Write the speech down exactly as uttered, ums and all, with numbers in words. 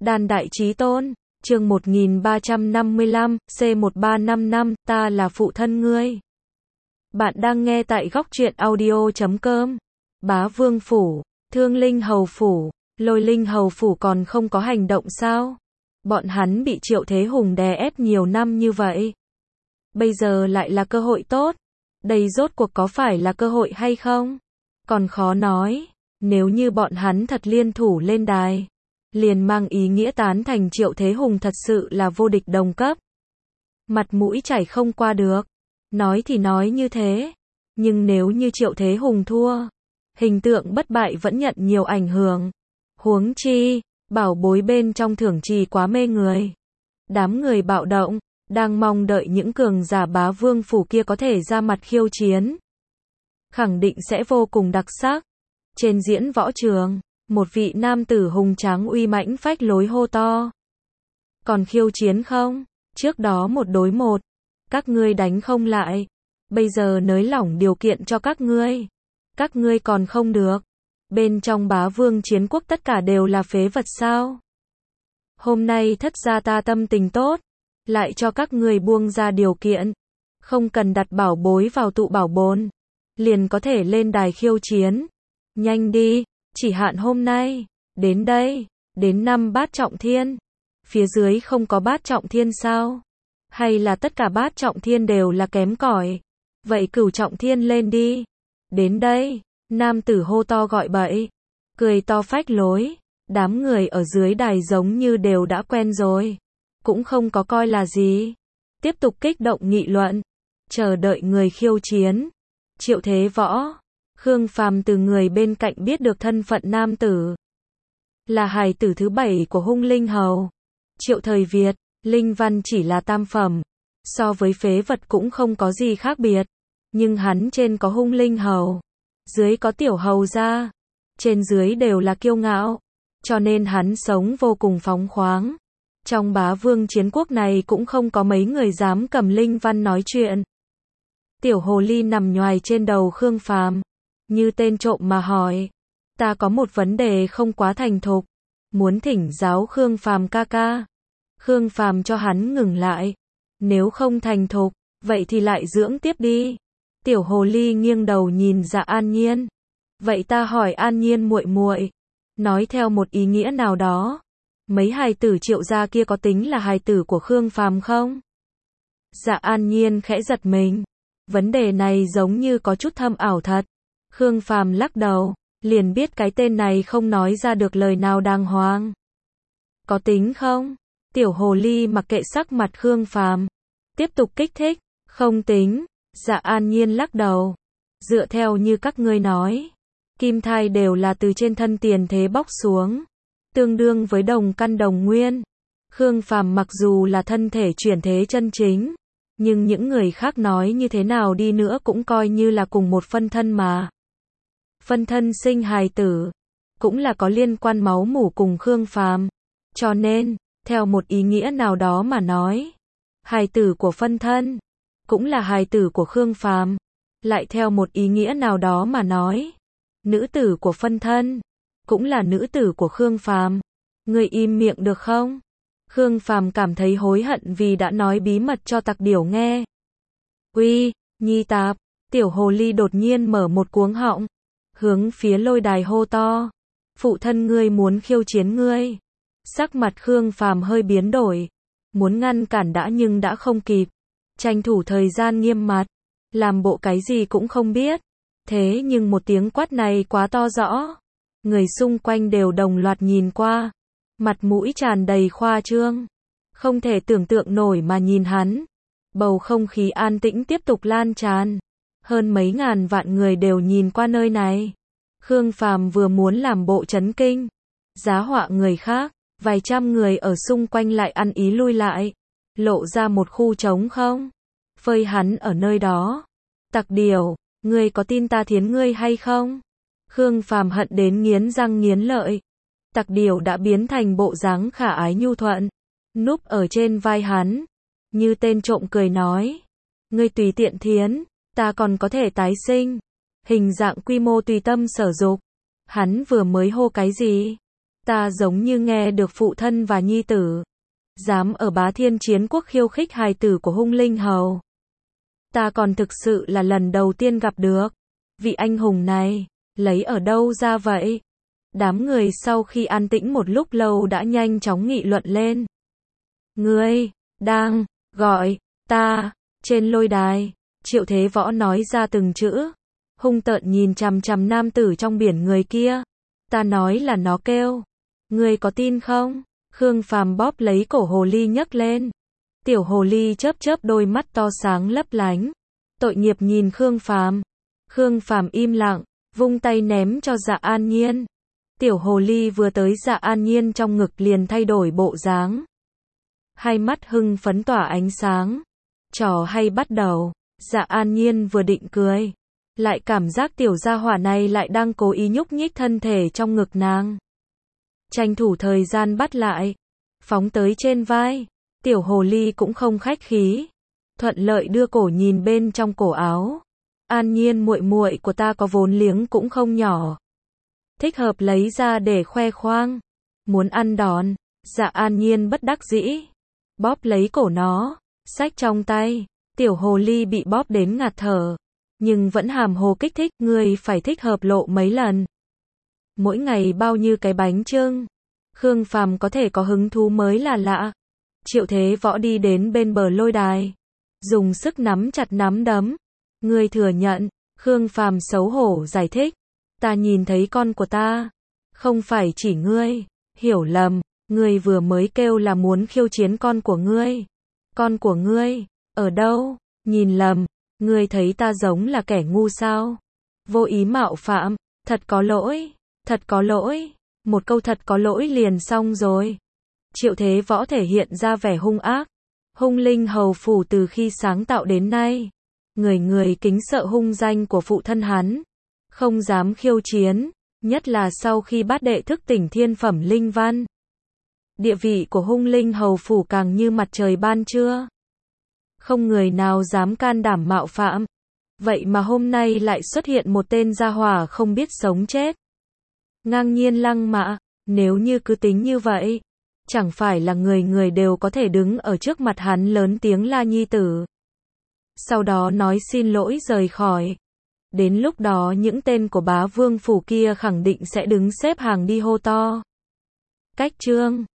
Đàn Đại Chí Tôn, chương một nghìn ba trăm năm mươi lăm, C một ba năm năm, ta là phụ thân ngươi. Bạn đang nghe tại góc truyện audio chấm com. Bá Vương Phủ, Thương Linh Hầu Phủ, Lôi Linh Hầu Phủ còn không có hành động sao? Bọn hắn bị Triệu Thế Hùng đè ép nhiều năm như vậy. Bây giờ lại là cơ hội tốt. Đây rốt cuộc có phải là cơ hội hay không? Còn khó nói. Nếu như bọn hắn thật liên thủ lên đài, liền mang ý nghĩa tán thành Triệu Thế Hùng thật sự là vô địch đồng cấp. Mặt mũi chảy không qua được. Nói thì nói như thế, nhưng nếu như Triệu Thế Hùng thua, hình tượng bất bại vẫn nhận nhiều ảnh hưởng. Huống chi, bảo bối bên trong thưởng trì quá mê người. Đám người bạo động, đang mong đợi những cường giả Bá Vương Phủ kia có thể ra mặt khiêu chiến. Khẳng định sẽ vô cùng đặc sắc. Trên diễn võ trường, một vị nam tử hùng tráng uy mãnh phách lối hô to. Còn khiêu chiến không? Trước đó một đối một, các ngươi đánh không lại. Bây giờ nới lỏng điều kiện cho các ngươi. Các ngươi còn không được. Bên trong Bá Vương chiến quốc tất cả đều là phế vật sao? Hôm nay thất gia ta tâm tình tốt, lại cho các ngươi buông ra điều kiện. Không cần đặt bảo bối vào tụ bảo bồn, liền có thể lên đài khiêu chiến. Nhanh đi, chỉ hạn hôm nay. Đến đây, đến năm bát trọng thiên. Phía dưới không có bát trọng thiên sao? Hay là tất cả bát trọng thiên đều là kém cỏi? Vậy cửu trọng thiên lên đi. Đến đây, nam tử hô to gọi bậy, cười to phách lối. Đám người ở dưới đài giống như đều đã quen rồi, cũng không có coi là gì. Tiếp tục kích động nghị luận, chờ đợi người khiêu chiến. Triệu Thế Võ, Khương Phàm từ người bên cạnh biết được thân phận nam tử. Là hài tử thứ bảy của Hung Linh Hầu. Triệu Thời Việt, Linh Văn chỉ là tam phẩm, so với phế vật cũng không có gì khác biệt. Nhưng hắn trên có Hung Linh Hầu, dưới có Tiểu Hầu gia, trên dưới đều là kiêu ngạo, cho nên hắn sống vô cùng phóng khoáng. Trong Bá Vương chiến quốc này cũng không có mấy người dám cầm Linh Văn nói chuyện. Tiểu hồ ly nằm nhoài trên đầu Khương Phàm, như tên trộm mà hỏi, ta có một vấn đề không quá thành thục, muốn thỉnh giáo Khương Phàm ca ca. Khương Phàm cho hắn ngừng lại, nếu không thành thục, vậy thì lại dưỡng tiếp đi. Tiểu hồ ly nghiêng đầu nhìn Dạ An Nhiên, vậy ta hỏi An Nhiên muội muội, nói theo một ý nghĩa nào đó, mấy hài tử Triệu gia kia có tính là hài tử của Khương Phàm không? Dạ An Nhiên khẽ giật mình, vấn đề này giống như có chút thâm ảo thật. Khương Phàm lắc đầu, liền biết cái tên này không nói ra được lời nào đàng hoàng. Có tính không? Tiểu hồ ly mặc kệ sắc mặt Khương Phàm, tiếp tục kích thích, không tính. Dạ An Nhiên lắc đầu, dựa theo như các ngươi nói, kim thai đều là từ trên thân tiền thế bóc xuống, tương đương với đồng căn đồng nguyên. Khương Phàm mặc dù là thân thể chuyển thế chân chính, nhưng những người khác nói như thế nào đi nữa cũng coi như là cùng một phân thân mà. Phân thân sinh hài tử, cũng là có liên quan máu mủ cùng Khương Phàm, cho nên, theo một ý nghĩa nào đó mà nói, hài tử của phân thân, cũng là hài tử của Khương Phàm, lại theo một ý nghĩa nào đó mà nói, nữ tử của phân thân, cũng là nữ tử của Khương Phàm. Ngươi im miệng được không? Khương Phàm cảm thấy hối hận vì đã nói bí mật cho Tặc Điểu nghe. Uy, Nhi Tạp, tiểu hồ ly đột nhiên mở một cuống họng, hướng phía lôi đài hô to, phụ thân ngươi muốn khiêu chiến ngươi. Sắc mặt Khương Phàm hơi biến đổi, muốn ngăn cản đã nhưng đã không kịp, tranh thủ thời gian nghiêm mặt, làm bộ cái gì cũng không biết. Thế nhưng một tiếng quát này quá to rõ, người xung quanh đều đồng loạt nhìn qua, mặt mũi tràn đầy khoa trương, không thể tưởng tượng nổi mà nhìn hắn. Bầu không khí an tĩnh tiếp tục lan tràn, hơn mấy ngàn vạn người đều nhìn qua nơi này. Khương Phàm vừa muốn làm bộ chấn kinh, giá họa người khác, vài trăm người ở xung quanh lại ăn ý lui lại, lộ ra một khu trống không, phơi hắn ở nơi đó. Tặc Điểu, ngươi có tin ta thiến ngươi hay không? Khương Phàm hận đến nghiến răng nghiến lợi. Tặc Điểu đã biến thành bộ dáng khả ái nhu thuận, núp ở trên vai hắn, như tên trộm cười nói, ngươi tùy tiện thiến, ta còn có thể tái sinh, hình dạng quy mô tùy tâm sở dục. Hắn vừa mới hô cái gì? Ta giống như nghe được phụ thân và nhi tử. Dám ở Bá Thiên Chiến Quốc khiêu khích hài tử của Hung Linh Hầu. Ta còn thực sự là lần đầu tiên gặp được. Vị anh hùng này, lấy ở đâu ra vậy? Đám người sau khi an tĩnh một lúc lâu đã nhanh chóng nghị luận lên. Ngươi, đang, gọi, ta, trên lôi đài, Triệu Thế Võ nói ra từng chữ. Hung tợn nhìn chằm chằm nam tử trong biển người kia. Ta nói là nó kêu. Ngươi có tin không? Khương Phàm bóp lấy cổ hồ ly nhấc lên. Tiểu hồ ly chớp chớp đôi mắt to sáng lấp lánh. Tội nghiệp nhìn Khương Phàm. Khương Phàm im lặng, vung tay ném cho Dạ An Nhiên. Tiểu hồ ly vừa tới Dạ An Nhiên trong ngực liền thay đổi bộ dáng. Hai mắt hưng phấn tỏa ánh sáng. Trò hay bắt đầu. Dạ An Nhiên vừa định cười, lại cảm giác tiểu gia hỏa này lại đang cố ý nhúc nhích thân thể trong ngực nàng. Tranh thủ thời gian bắt lại, phóng tới trên vai. Tiểu hồ ly cũng không khách khí, thuận lợi đưa cổ nhìn bên trong cổ áo. An Nhiên muội muội của ta có vốn liếng cũng không nhỏ, thích hợp lấy ra để khoe khoang. Muốn ăn đòn. Dạ An Nhiên bất đắc dĩ, bóp lấy cổ nó, xách trong tay. Tiểu hồ ly bị bóp đến ngạt thở, nhưng vẫn hàm hồ kích thích. Ngươi phải thích hợp lộ mấy lần. Mỗi ngày bao nhiêu cái bánh chưng. Khương Phàm có thể có hứng thú mới là lạ. Triệu Thế Võ đi đến bên bờ lôi đài, dùng sức nắm chặt nắm đấm. Ngươi thừa nhận. Khương Phàm xấu hổ giải thích. Ta nhìn thấy con của ta. Không phải chỉ ngươi. Hiểu lầm. Ngươi vừa mới kêu là muốn khiêu chiến con của ngươi. Con của ngươi ở đâu? Nhìn lầm. Ngươi thấy ta giống là kẻ ngu sao? Vô ý mạo phạm. Thật có lỗi. Thật có lỗi. Một câu thật có lỗi liền xong rồi. Triệu Thế Võ thể hiện ra vẻ hung ác. Hung Linh Hầu phủ từ khi sáng tạo đến nay, người người kính sợ hung danh của phụ thân hắn, không dám khiêu chiến, nhất là sau khi bát đệ thức tỉnh thiên phẩm linh văn. Địa vị của Hung Linh Hầu phủ càng như mặt trời ban trưa. Không người nào dám can đảm mạo phạm. Vậy mà hôm nay lại xuất hiện một tên gia hỏa không biết sống chết. Ngang nhiên lăng mạ. Nếu như cứ tính như vậy, chẳng phải là người người đều có thể đứng ở trước mặt hắn lớn tiếng la nhi tử, sau đó nói xin lỗi rời khỏi. Đến lúc đó những tên của Bá Vương phủ kia khẳng định sẽ đứng xếp hàng đi hô to. Cách chương